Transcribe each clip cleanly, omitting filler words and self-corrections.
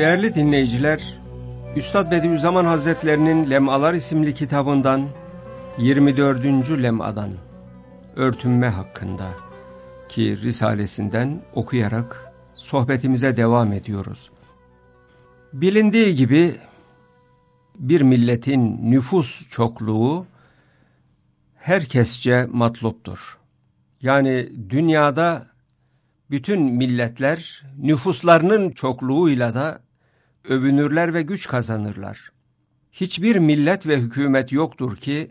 Değerli dinleyiciler, Üstad Bediüzzaman Hazretlerinin Lemalar isimli kitabından 24. lemadan örtünme hakkında ki risalesinden okuyarak sohbetimize devam ediyoruz. Bilindiği gibi bir milletin nüfus çokluğu herkesçe matluptur. Yani dünyada bütün milletler nüfuslarının çokluğuyla da övünürler ve güç kazanırlar. Hiçbir millet ve hükümet yoktur ki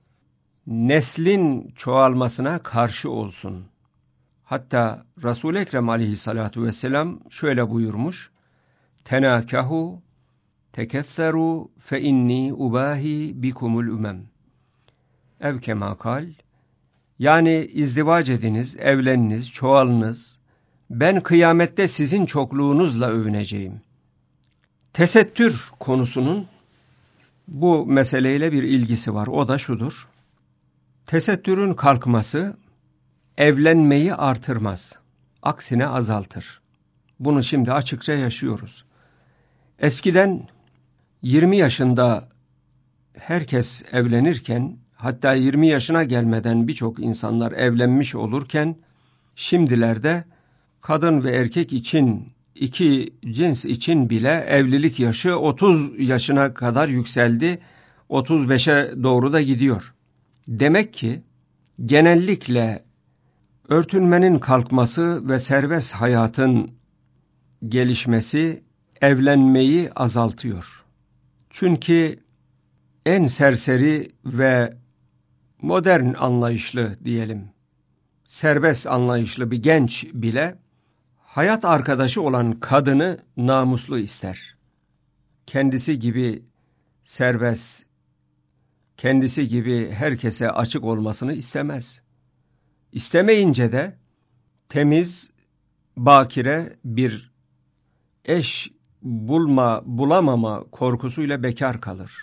neslin çoğalmasına karşı olsun. Hatta Resul-i Ekrem aleyhissalatu vesselam şöyle buyurmuş: Tenakahu, tekefferu fe inni ubahi bikumul ümem. Ev kema kal. Yani izdivac ediniz, evleniniz, çoğalınız. Ben kıyamette sizin çokluğunuzla övüneceğim. Tesettür konusunun bu meseleyle bir ilgisi var. O da şudur: tesettürün kalkması evlenmeyi artırmaz. Aksine azaltır. Bunu şimdi açıkça yaşıyoruz. Eskiden 20 yaşında herkes evlenirken, hatta 20 yaşına gelmeden birçok insanlar evlenmiş olurken, şimdilerde kadın ve erkek için, iki cins için bile evlilik yaşı 30 yaşına kadar yükseldi, 35'e doğru da gidiyor. Demek ki genellikle örtünmenin kalkması ve serbest hayatın gelişmesi evlenmeyi azaltıyor. Çünkü en serseri ve modern anlayışlı diyelim, serbest anlayışlı bir genç bile hayat arkadaşı olan kadını namuslu ister. Kendisi gibi serbest, kendisi gibi herkese açık olmasını istemez. İstemeyince de temiz, bakire bir eş bulamama korkusuyla bekar kalır.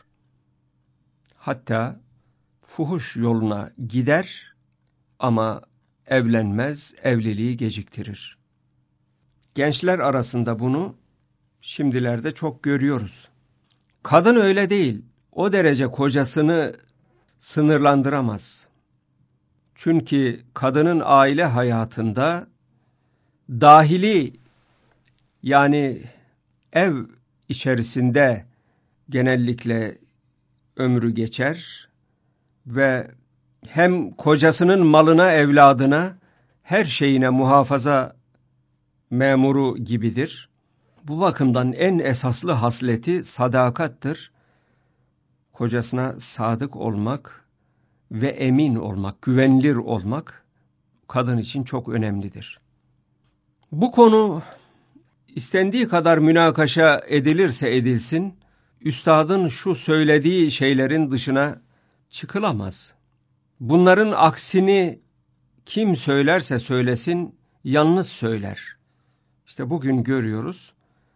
Hatta fuhuş yoluna gider ama evlenmez, evliliği geciktirir. Gençler arasında bunu şimdilerde çok görüyoruz. Kadın öyle değil. O derece kocasını sınırlandıramaz. Çünkü kadının aile hayatında dahili, yani ev içerisinde genellikle ömrü geçer ve hem kocasının malına, evladına, her şeyine muhafaza memuru gibidir. Bu bakımdan en esaslı hasleti sadakattır. Kocasına sadık olmak ve emin olmak, güvenilir olmak kadın için çok önemlidir. Bu konu istendiği kadar münakaşa edilirse edilsin, üstadın şu söylediği şeylerin dışına çıkılamaz. Bunların aksini kim söylerse söylesin yalnız söyler. İşte bugün görüyoruz,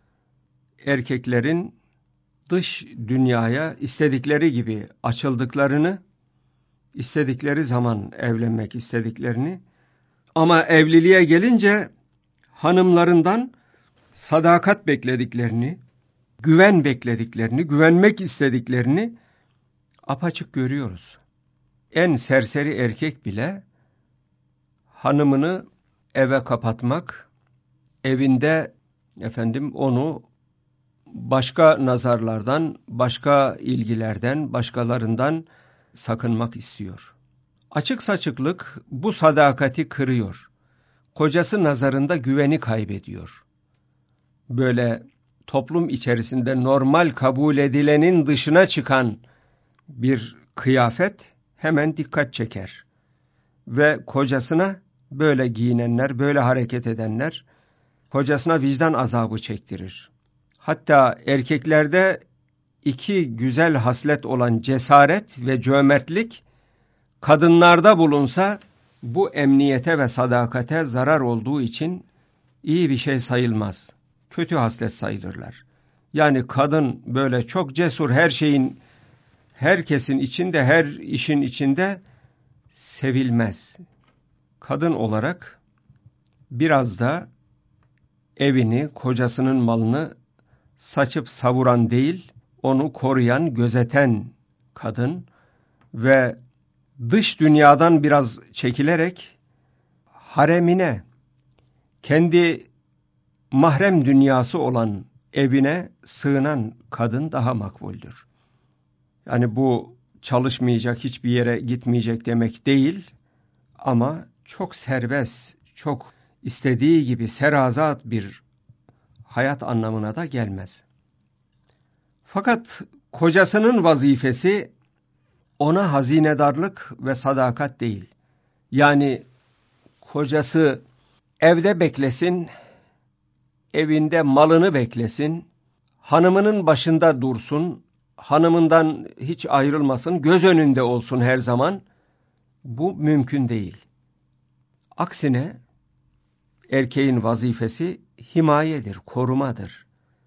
erkeklerin dış dünyaya istedikleri gibi açıldıklarını, istedikleri zaman evlenmek istediklerini, ama evliliğe gelince hanımlarından sadakat beklediklerini, güven beklediklerini, güvenmek istediklerini apaçık görüyoruz. En serseri erkek bile hanımını eve kapatmak, evinde onu başka nazarlardan, başka ilgilerden, başkalarından sakınmak istiyor. Açık saçıklık bu sadakati kırıyor. Kocası nazarında güveni kaybediyor. Böyle toplum içerisinde normal kabul edilenin dışına çıkan bir kıyafet hemen dikkat çeker. Ve kocasına böyle giyinenler, böyle hareket edenler kocasına vicdan azabı çektirir. Hatta erkeklerde iki güzel haslet olan cesaret ve cömertlik kadınlarda bulunsa bu emniyete ve sadakate zarar olduğu için iyi bir şey sayılmaz. Kötü haslet sayılırlar. Yani kadın böyle çok cesur, her şeyin, herkesin içinde, her işin içinde sevilmez. Kadın olarak biraz da evini, kocasının malını saçıp savuran değil, onu koruyan, gözeten kadın ve dış dünyadan biraz çekilerek haremine, kendi mahrem dünyası olan evine sığınan kadın daha makbuldür. Yani bu çalışmayacak, hiçbir yere gitmeyecek demek değil ama çok serbest, çok istediği gibi serazat bir hayat anlamına da gelmez. Fakat kocasının vazifesi ona hazinedarlık ve sadakat değil. Yani kocası evde beklesin, evinde malını beklesin, hanımının başında dursun, hanımından hiç ayrılmasın, göz önünde olsun her zaman. Bu mümkün değil. Aksine erkeğin vazifesi himayedir, korumadır,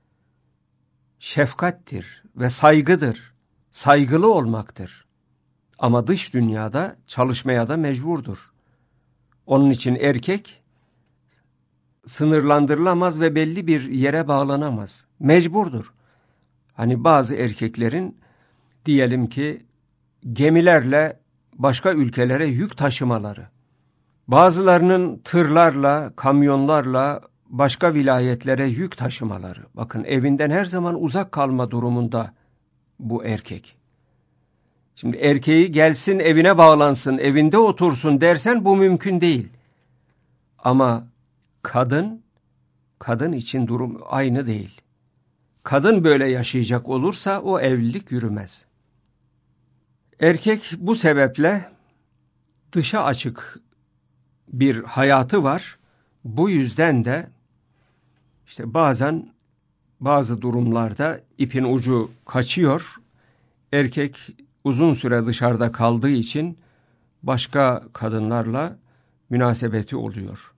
şefkattir ve saygıdır, saygılı olmaktır. Ama dış dünyada çalışmaya da mecburdur. Onun için erkek sınırlandırılamaz ve belli bir yere bağlanamaz. Mecburdur. Hani bazı erkeklerin diyelim ki gemilerle başka ülkelere yük taşımaları, bazılarının tırlarla, kamyonlarla başka vilayetlere yük taşımaları. Bakın evinden her zaman uzak kalma durumunda bu erkek. Şimdi erkeği gelsin evine bağlansın, evinde otursun dersen bu mümkün değil. Ama kadın için durum aynı değil. Kadın böyle yaşayacak olursa o evlilik yürümez. Erkek bu sebeple dışa açık bir hayatı var. Bu yüzden de işte bazen bazı durumlarda ipin ucu kaçıyor. Erkek uzun süre dışarıda kaldığı için başka kadınlarla münasebeti oluyor.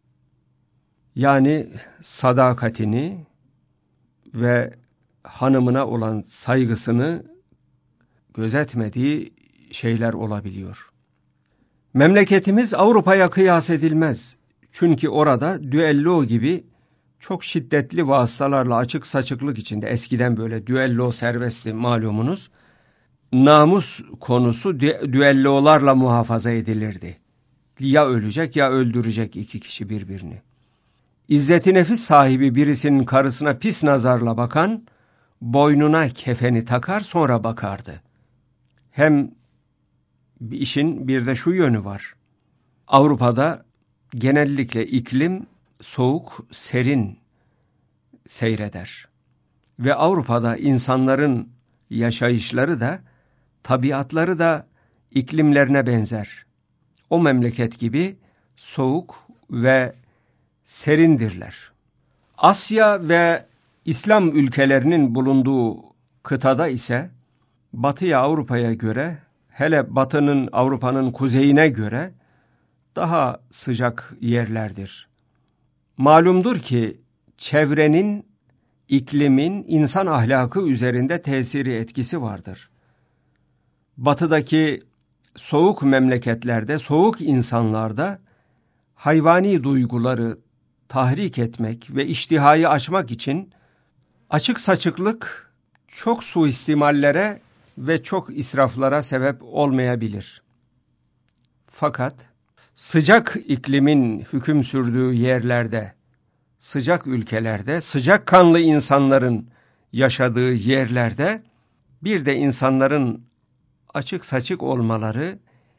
Yani sadakatini ve hanımına olan saygısını gözetmediği şeyler olabiliyor. Memleketimiz Avrupa'ya kıyas edilmez. Çünkü orada düello gibi çok şiddetli vasıtalarla açık saçıklık içinde, eskiden böyle düello serbestti malumunuz, namus konusu düellolarla muhafaza edilirdi. Ya ölecek ya öldürecek iki kişi birbirini. İzzet-i nefis sahibi birisinin karısına pis nazarla bakan, boynuna kefeni takar sonra bakardı. Hem işin bir de şu yönü var. Avrupa'da genellikle iklim soğuk, serin seyreder. Ve Avrupa'da insanların yaşayışları da, tabiatları da iklimlerine benzer. O memleket gibi soğuk ve serindirler. Asya ve İslam ülkelerinin bulunduğu kıtada ise Batı'ya, Avrupa'ya göre, hele Batı'nın, Avrupa'nın kuzeyine göre daha sıcak yerlerdir. Malumdur ki çevrenin, iklimin insan ahlakı üzerinde tesiri, etkisi vardır. Batıdaki soğuk memleketlerde, soğuk insanlarda hayvani duyguları tahrik etmek ve iştihayı açmak için açık saçıklık çok suistimallere ve çok israflara sebep olmayabilir. Fakat sıcak iklimin hüküm sürdüğü yerlerde, sıcak ülkelerde, sıcakkanlı insanların yaşadığı yerlerde bir de insanların açık saçık olmaları,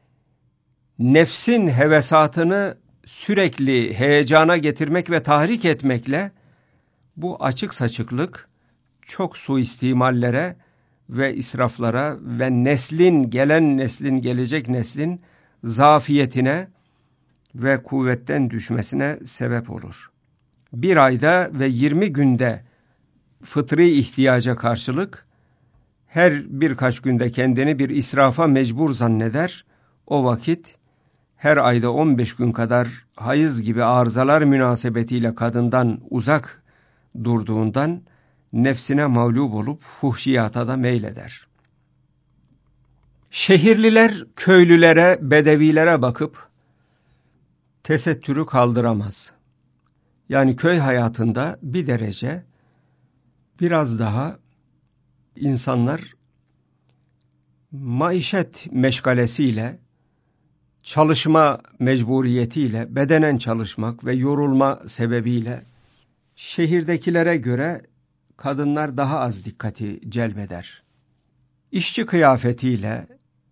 nefsin hevesatını sürekli heyecana getirmek ve tahrik etmekle bu açık saçıklık çok suistimallere ve israflara ve gelen neslin, gelecek neslin zafiyetine ve kuvvetten düşmesine sebep olur. Bir ayda ve 20 günde fıtri ihtiyaca karşılık her birkaç günde kendini bir israfa mecbur zanneder. O vakit her ayda 15 gün kadar hayız gibi arızalar münasebetiyle kadından uzak durduğundan nefsine mağlup olup fuhşiyata da meyleder. Şehirliler köylülere, bedevilere bakıp tesettürü kaldıramaz. Yani köy hayatında bir derece biraz daha insanlar maişet meşgalesiyle, çalışma mecburiyetiyle, bedenen çalışmak ve yorulma sebebiyle şehirdekilere göre kadınlar daha az dikkati celbeder. İşçi kıyafetiyle,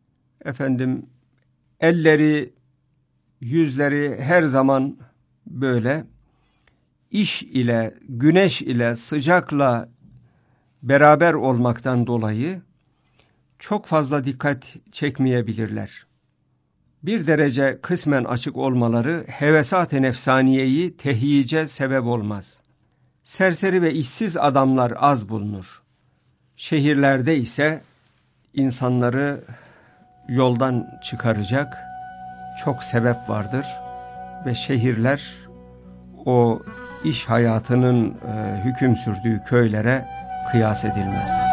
elleri, yüzleri her zaman böyle iş ile, güneş ile, sıcakla beraber olmaktan dolayı çok fazla dikkat çekmeyebilirler. Bir derece kısmen açık olmaları hevesat-ı nefsaniyeyi tehyice sebep olmaz. Serseri ve işsiz adamlar az bulunur. Şehirlerde ise insanları yoldan çıkaracak çok sebep vardır ve şehirler o iş hayatının hüküm sürdüğü köylere kıyas edilmez.